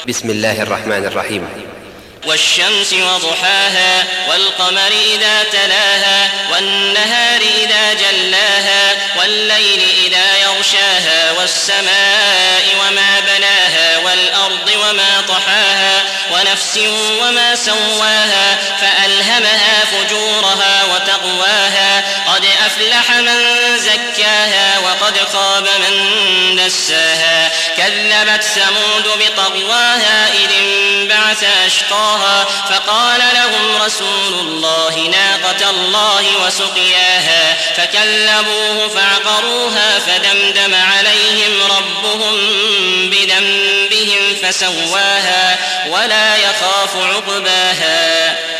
بسم الله الرحمن الرحيم. والشمس وضحاها والقمر إذا تلاها والنهار إذا جلاها والليل إذا يغشاها والسماء وما بناها والأرض وما طحاها ونفس وما سواها فألهمها فجورها وتقواها قد أفلح من زكاها وقد خاب من دساها كذبت ثمود بطغواها إذ انبعث أشقاها فقال لهم رسول الله ناقة الله وسقياها فكذبوه فعقروها فدمدم عليهم ربهم بذنبهم فسواها ولا يخاف عقباها